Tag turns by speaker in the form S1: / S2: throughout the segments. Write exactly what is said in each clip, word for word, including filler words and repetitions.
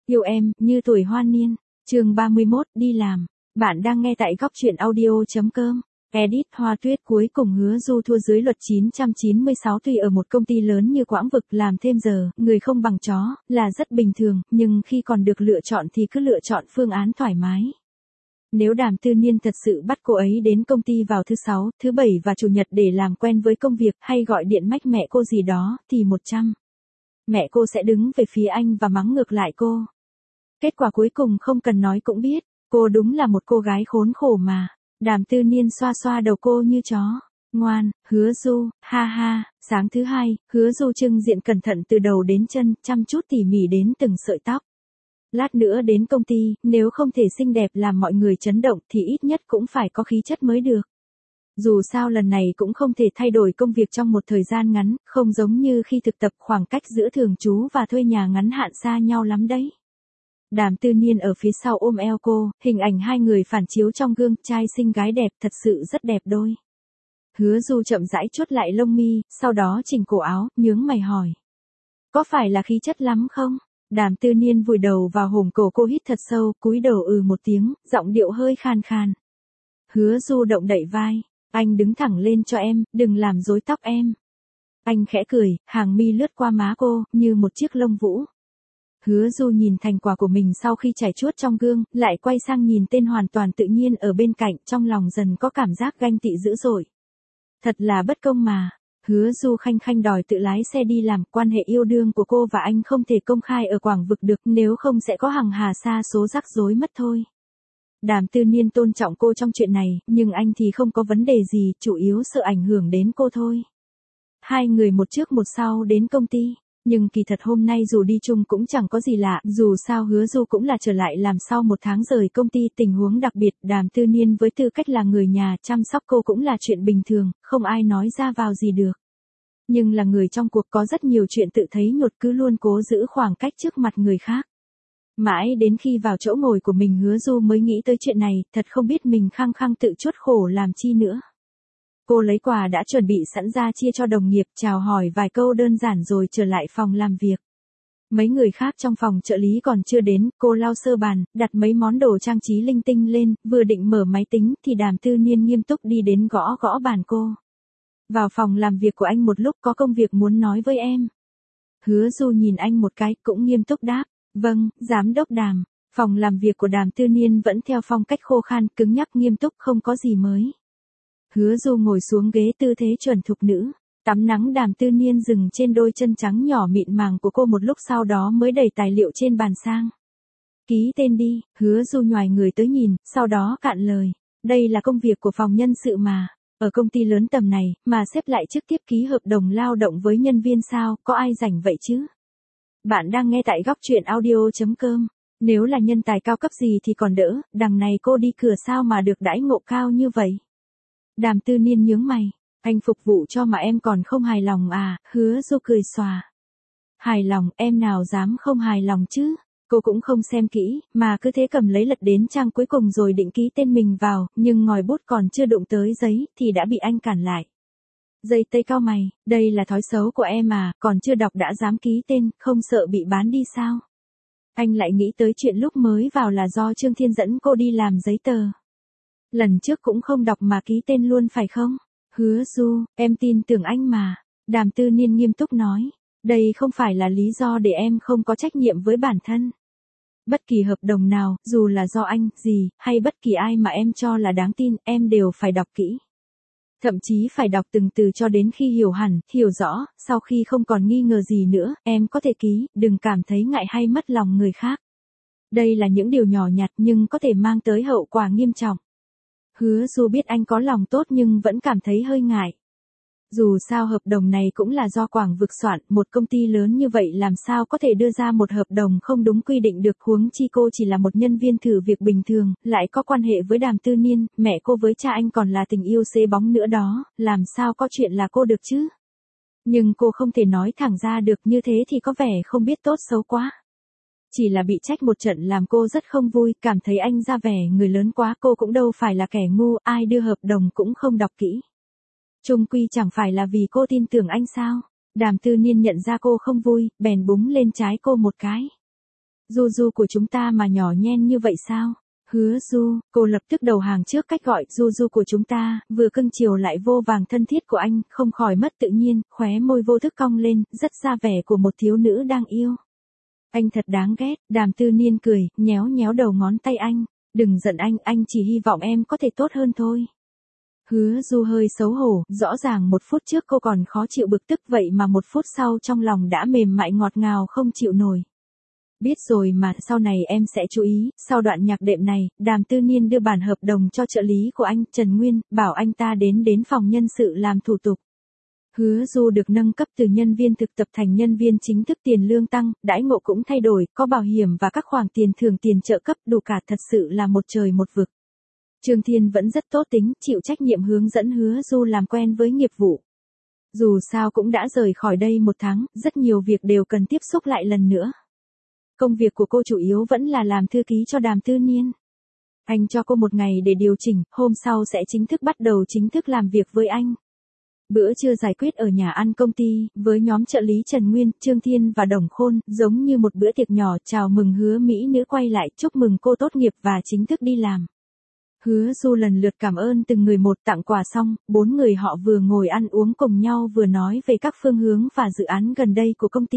S1: Yêu em, như tuổi hoa niên. Chương ba mươi mốt, đi làm. Bạn đang nghe tại góc truyện audio.com. Edit Hoa Tuyết cuối cùng hứa Du thua dưới luật chín trăm chín mươi sáu tuy ở một công ty lớn như Quãng Vực làm thêm giờ, người không bằng chó, là rất bình thường, nhưng khi còn được lựa chọn thì cứ lựa chọn phương án thoải mái. Nếu Đàm Tư Niên thật sự bắt cô ấy đến công ty vào thứ sáu, thứ bảy và chủ nhật để làm quen với công việc hay gọi điện mách mẹ cô gì đó, thì một trăm. Mẹ cô sẽ đứng về phía anh và mắng ngược lại cô. Kết quả cuối cùng không cần nói cũng biết, cô đúng là một cô gái khốn khổ mà. Đàm Tư Niên xoa xoa đầu cô như chó. Ngoan, Hứa Du, ha ha. Sáng thứ hai, Hứa Du trưng diện cẩn thận từ đầu đến chân, chăm chút tỉ mỉ đến từng sợi tóc. Lát nữa đến công ty, nếu không thể xinh đẹp làm mọi người chấn động thì ít nhất cũng phải có khí chất mới được. Dù sao lần này cũng không thể thay đổi công việc trong một thời gian ngắn, không giống như khi thực tập khoảng cách giữa thường trú và thuê nhà ngắn hạn xa nhau lắm đấy. Đàm Tư Niên ở phía sau ôm eo cô, hình ảnh hai người phản chiếu trong gương, trai xinh gái đẹp, thật sự rất đẹp đôi. Hứa Du chậm rãi chuốt lại lông mi, sau đó chỉnh cổ áo, nhướng mày hỏi. Có phải là khí chất lắm không? Đàm Tư Niên vùi đầu vào hổm cổ cô, hít thật sâu, cúi đầu ừ một tiếng, giọng điệu hơi khan khan. Hứa Du động đậy vai. Anh đứng thẳng lên cho em, đừng làm rối tóc em. Anh khẽ cười, hàng mi lướt qua má cô, như một chiếc lông vũ. Hứa Du nhìn thành quả của mình sau khi chải chuốt trong gương, lại quay sang nhìn tên hoàn toàn tự nhiên ở bên cạnh, trong lòng dần có cảm giác ganh tị dữ dội. Thật là bất công mà. Hứa Du khanh khanh đòi tự lái xe đi làm, quan hệ yêu đương của cô và anh không thể công khai ở Quảng Vực được, nếu không sẽ có hằng hà sa số rắc rối mất thôi. Đàm Tư Niên tôn trọng cô trong chuyện này, nhưng anh thì không có vấn đề gì, chủ yếu sợ ảnh hưởng đến cô thôi. Hai người một trước một sau đến công ty, nhưng kỳ thật hôm nay dù đi chung cũng chẳng có gì lạ, dù sao Hứa Du cũng là trở lại làm sau một tháng rời công ty, tình huống đặc biệt, Đàm Tư Niên với tư cách là người nhà chăm sóc cô cũng là chuyện bình thường, không ai nói ra vào gì được. Nhưng là người trong cuộc có rất nhiều chuyện tự thấy nhột, cứ luôn cố giữ khoảng cách trước mặt người khác. Mãi đến khi vào chỗ ngồi của mình Hứa Du mới nghĩ tới chuyện này, thật không biết mình khăng khăng tự chuốt khổ làm chi nữa. Cô lấy quà đã chuẩn bị sẵn ra chia cho đồng nghiệp, chào hỏi vài câu đơn giản rồi trở lại phòng làm việc. Mấy người khác trong phòng trợ lý còn chưa đến, cô lau sơ bàn, đặt mấy món đồ trang trí linh tinh lên, vừa định mở máy tính thì Đàm Tư Niên nghiêm túc đi đến gõ gõ bàn cô. Vào phòng làm việc của anh một lúc, có công việc muốn nói với em. Hứa Du nhìn anh một cái, cũng nghiêm túc đáp. Vâng, giám đốc Đàm. Phòng làm việc của Đàm Tư Niên vẫn theo phong cách khô khan, cứng nhắc, nghiêm túc, không có gì mới. Hứa Du ngồi xuống ghế tư thế chuẩn thục nữ. Tắm nắng Đàm Tư Niên dừng trên đôi chân trắng nhỏ mịn màng của cô một lúc, sau đó mới đẩy tài liệu trên bàn sang. Ký tên đi. Hứa Du nhoài người tới nhìn, sau đó cạn lời. Đây là công việc của phòng nhân sự mà. Ở công ty lớn tầm này, mà sếp lại trực tiếp ký hợp đồng lao động với nhân viên sao, có ai rảnh vậy chứ? Bạn đang nghe tại góc truyện audio.com. Nếu là nhân tài cao cấp gì thì còn đỡ, đằng này cô đi cửa sao mà được đãi ngộ cao như vậy? Đàm Tư Niên nhướng mày. Anh phục vụ cho mà em còn không hài lòng à? Hứa Du cười xòa. Hài lòng, em nào dám không hài lòng chứ? Cô cũng không xem kỹ, mà cứ thế cầm lấy lật đến trang cuối cùng rồi định ký tên mình vào, nhưng ngòi bút còn chưa đụng tới giấy, thì đã bị anh cản lại. Dây tây cao mày, đây là thói xấu của em à, còn chưa đọc đã dám ký tên, không sợ bị bán đi sao? Anh lại nghĩ tới chuyện lúc mới vào là do Trương Thiên dẫn cô đi làm giấy tờ. Lần trước cũng không đọc mà ký tên luôn phải không? Hứa Du, em tin tưởng anh mà. Đàm Tư Niên nghiêm túc nói. Đây không phải là lý do để em không có trách nhiệm với bản thân. Bất kỳ hợp đồng nào, dù là do anh, gì, hay bất kỳ ai mà em cho là đáng tin, em đều phải đọc kỹ. Thậm chí phải đọc từng từ cho đến khi hiểu hẳn, hiểu rõ, sau khi không còn nghi ngờ gì nữa, em có thể ký, đừng cảm thấy ngại hay mất lòng người khác. Đây là những điều nhỏ nhặt nhưng có thể mang tới hậu quả nghiêm trọng. Hứa Du biết anh có lòng tốt nhưng vẫn cảm thấy hơi ngại. Dù sao hợp đồng này cũng là do Quảng Vực soạn, một công ty lớn như vậy làm sao có thể đưa ra một hợp đồng không đúng quy định được, huống chi cô chỉ là một nhân viên thử việc bình thường, lại có quan hệ với Đàm Tư Niên, mẹ cô với cha anh còn là tình yêu xế bóng nữa đó, làm sao có chuyện là cô được chứ? Nhưng cô không thể nói thẳng ra được, như thế thì có vẻ không biết tốt xấu quá. Chỉ là bị trách một trận làm cô rất không vui, cảm thấy anh ra vẻ người lớn quá, cô cũng đâu phải là kẻ ngu, ai đưa hợp đồng cũng không đọc kỹ. Chung quy chẳng phải là vì cô tin tưởng anh sao? Đàm Tư Niên nhận ra cô không vui, bèn búng lên trái cô một cái. Du Du của chúng ta mà nhỏ nhen như vậy sao? Hứa Du, cô lập tức đầu hàng trước cách gọi Du Du của chúng ta, vừa cưng chiều lại vô vàng thân thiết của anh, không khỏi mất tự nhiên, khóe môi vô thức cong lên, rất ra vẻ của một thiếu nữ đang yêu. Anh thật đáng ghét, Đàm Tư Niên cười, nhéo nhéo đầu ngón tay anh, đừng giận anh, anh chỉ hy vọng em có thể tốt hơn thôi. Hứa Du hơi xấu hổ, rõ ràng một phút trước cô còn khó chịu bực tức vậy mà một phút sau trong lòng đã mềm mại ngọt ngào không chịu nổi. Biết rồi mà, sau này em sẽ chú ý. Sau đoạn nhạc đệm này, Đàm Tư Niên đưa bản hợp đồng cho trợ lý của anh, Trần Nguyên, bảo anh ta đến đến phòng nhân sự làm thủ tục. Hứa Du được nâng cấp từ nhân viên thực tập thành nhân viên chính thức, tiền lương tăng, đãi ngộ cũng thay đổi, có bảo hiểm và các khoản tiền thưởng, tiền trợ cấp đủ cả, thật sự là một trời một vực. Trương Thiên vẫn rất tốt tính, chịu trách nhiệm hướng dẫn Hứa Du làm quen với nghiệp vụ. Dù sao cũng đã rời khỏi đây một tháng, rất nhiều việc đều cần tiếp xúc lại lần nữa. Công việc của cô chủ yếu vẫn là làm thư ký cho Đàm Tư Niên. Anh cho cô một ngày để điều chỉnh, hôm sau sẽ chính thức bắt đầu chính thức làm việc với anh. Bữa trưa giải quyết ở nhà ăn công ty, với nhóm trợ lý Trần Nguyên, Trương Thiên và Đồng Khôn, giống như một bữa tiệc nhỏ chào mừng Hứa Mỹ Nữ quay lại, chúc mừng cô tốt nghiệp và chính thức đi làm. Hứa Du lần lượt cảm ơn từng người một, tặng quà xong, bốn người họ vừa ngồi ăn uống cùng nhau vừa nói về các phương hướng và dự án gần đây của công ty.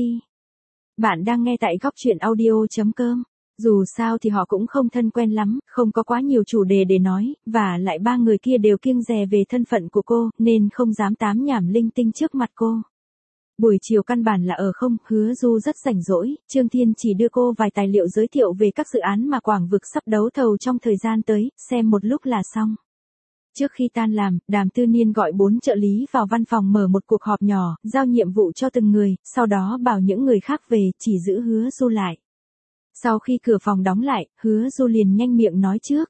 S1: Bạn đang nghe tại góc truyện audio chấm com. Dù sao thì họ cũng không thân quen lắm, không có quá nhiều chủ đề để nói, và lại ba người kia đều kiêng dè về thân phận của cô, nên không dám tám nhảm linh tinh trước mặt cô. Buổi chiều căn bản là ở không, Hứa Du rất rảnh rỗi, Trương Thiên chỉ đưa cô vài tài liệu giới thiệu về các dự án mà Quảng Vực sắp đấu thầu trong thời gian tới, xem một lúc là xong. Trước khi tan làm, Đàm Tư Niên gọi bốn trợ lý vào văn phòng mở một cuộc họp nhỏ, giao nhiệm vụ cho từng người, sau đó bảo những người khác về, chỉ giữ Hứa Du lại. Sau khi cửa phòng đóng lại, Hứa Du liền nhanh miệng nói trước.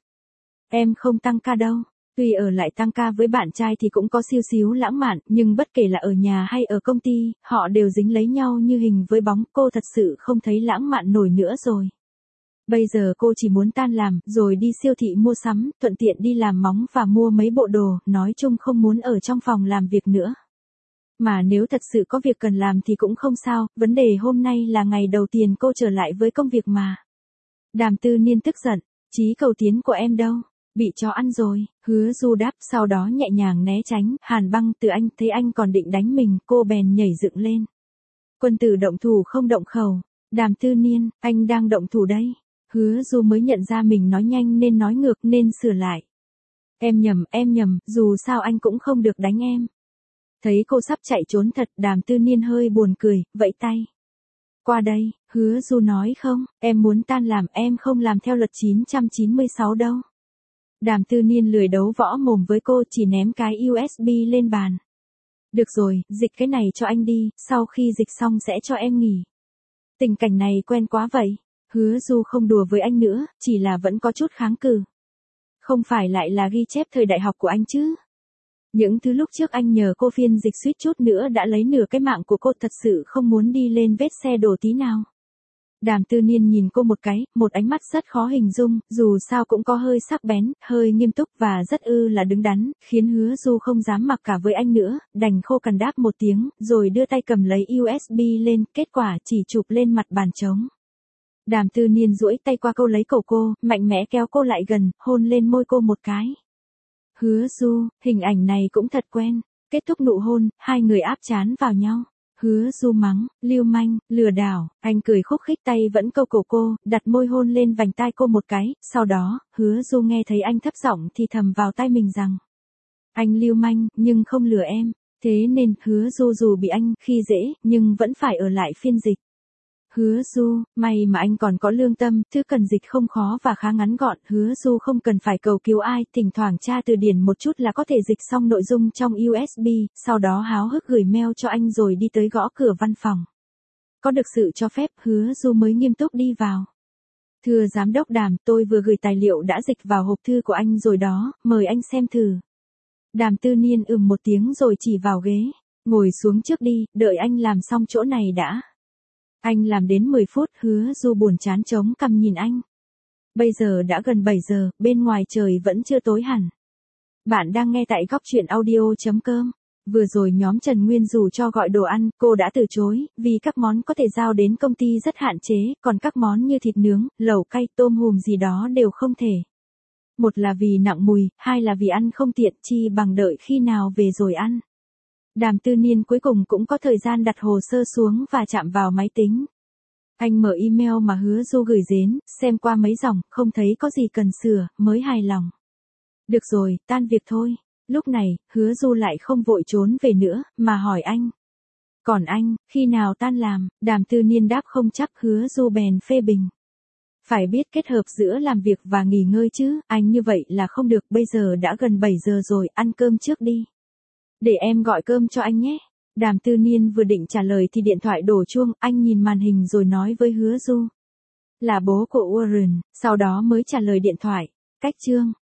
S1: Em không tăng ca đâu. Tuy ở lại tăng ca với bạn trai thì cũng có siêu xíu lãng mạn, nhưng bất kể là ở nhà hay ở công ty, họ đều dính lấy nhau như hình với bóng, cô thật sự không thấy lãng mạn nổi nữa rồi. Bây giờ cô chỉ muốn tan làm, rồi đi siêu thị mua sắm, thuận tiện đi làm móng và mua mấy bộ đồ, nói chung không muốn ở trong phòng làm việc nữa. Mà nếu thật sự có việc cần làm thì cũng không sao, vấn đề hôm nay là ngày đầu tiên cô trở lại với công việc mà. Đàm Tư Niên tức giận, chí cầu tiến của em đâu? Bị chó ăn rồi, Hứa Du đáp, sau đó nhẹ nhàng né tránh, Hàn Băng từ anh, thấy anh còn định đánh mình, cô bèn nhảy dựng lên. Quân tử động thủ không động khẩu. Đàm Tư Niên, anh đang động thủ đây. Hứa Du mới nhận ra mình nói nhanh nên nói ngược nên sửa lại. Em nhầm, em nhầm, dù sao anh cũng không được đánh em. Thấy cô sắp chạy trốn thật, Đàm Tư Niên hơi buồn cười, vẫy tay. Qua đây, Hứa Du nói không, em muốn tan làm, em không làm theo luật chín trăm chín mươi sáu đâu. Đàm Tư Niên lười đấu võ mồm với cô, chỉ ném cái u ét bê lên bàn. Được rồi, dịch cái này cho anh đi, sau khi dịch xong sẽ cho em nghỉ. Tình cảnh này quen quá vậy. Hứa Du không đùa với anh nữa, chỉ là vẫn có chút kháng cự. Không phải lại là ghi chép thời đại học của anh chứ? Những thứ lúc trước anh nhờ cô phiên dịch suýt chút nữa đã lấy nửa cái mạng của cô, thật sự không muốn đi lên vết xe đổ tí nào. Đàm Tư Niên nhìn cô một cái, một ánh mắt rất khó hình dung, dù sao cũng có hơi sắc bén, hơi nghiêm túc và rất ư là đứng đắn, khiến Hứa Du không dám mặc cả với anh nữa, đành khô cằn đáp một tiếng, rồi đưa tay cầm lấy u ét bê lên, kết quả chỉ chụp lên mặt bàn trống. Đàm Tư Niên duỗi tay qua câu lấy cổ cô, mạnh mẽ kéo cô lại gần, hôn lên môi cô một cái. Hứa Du, hình ảnh này cũng thật quen. Kết thúc nụ hôn, hai người áp trán vào nhau. Hứa Du mắng, lưu manh, lừa đảo, anh cười khúc khích tay vẫn câu cổ cô, đặt môi hôn lên vành tai cô một cái, sau đó, Hứa Du nghe thấy anh thấp giọng thì thầm vào tai mình rằng. Anh lưu manh, nhưng không lừa em, thế nên, Hứa Du dù bị anh khi dễ, nhưng vẫn phải ở lại phiên dịch. Hứa Du, may mà anh còn có lương tâm, thứ cần dịch không khó và khá ngắn gọn, Hứa Du không cần phải cầu cứu ai, thỉnh thoảng tra từ điển một chút là có thể dịch xong nội dung trong u ét bê, sau đó háo hức gửi mail cho anh rồi đi tới gõ cửa văn phòng. Có được sự cho phép, Hứa Du mới nghiêm túc đi vào. Thưa giám đốc Đàm, tôi vừa gửi tài liệu đã dịch vào hộp thư của anh rồi đó, mời anh xem thử. Đàm Tư Niên ừm một tiếng rồi chỉ vào ghế, ngồi xuống trước đi, đợi anh làm xong chỗ này đã. Anh làm đến mười phút, Hứa Du buồn chán chống cằm nhìn anh. Bây giờ đã gần bảy giờ, bên ngoài trời vẫn chưa tối hẳn. Bạn đang nghe tại góc truyện audio chấm com. Vừa rồi nhóm Trần Nguyên rủ cho gọi đồ ăn, cô đã từ chối, vì các món có thể giao đến công ty rất hạn chế, còn các món như thịt nướng, lẩu cay, tôm hùm gì đó đều không thể. Một là vì nặng mùi, hai là vì ăn không tiện, chi bằng đợi khi nào về rồi ăn. Đàm Tư Niên cuối cùng cũng có thời gian đặt hồ sơ xuống và chạm vào máy tính. Anh mở email mà Hứa Du gửi đến, xem qua mấy dòng, không thấy có gì cần sửa, mới hài lòng. Được rồi, tan việc thôi. Lúc này, Hứa Du lại không vội trốn về nữa, mà hỏi anh. Còn anh, khi nào tan làm? Đàm Tư Niên đáp không chắc. Hứa Du bèn phê bình. Phải biết kết hợp giữa làm việc và nghỉ ngơi chứ, anh như vậy là không được, bây giờ đã gần bảy giờ rồi, ăn cơm trước đi. Để em gọi cơm cho anh nhé. Đàm Tư Niên vừa định trả lời thì điện thoại đổ chuông, anh nhìn màn hình rồi nói với Hứa Du. Là bố của Warren, sau đó mới trả lời điện thoại. Cách chương.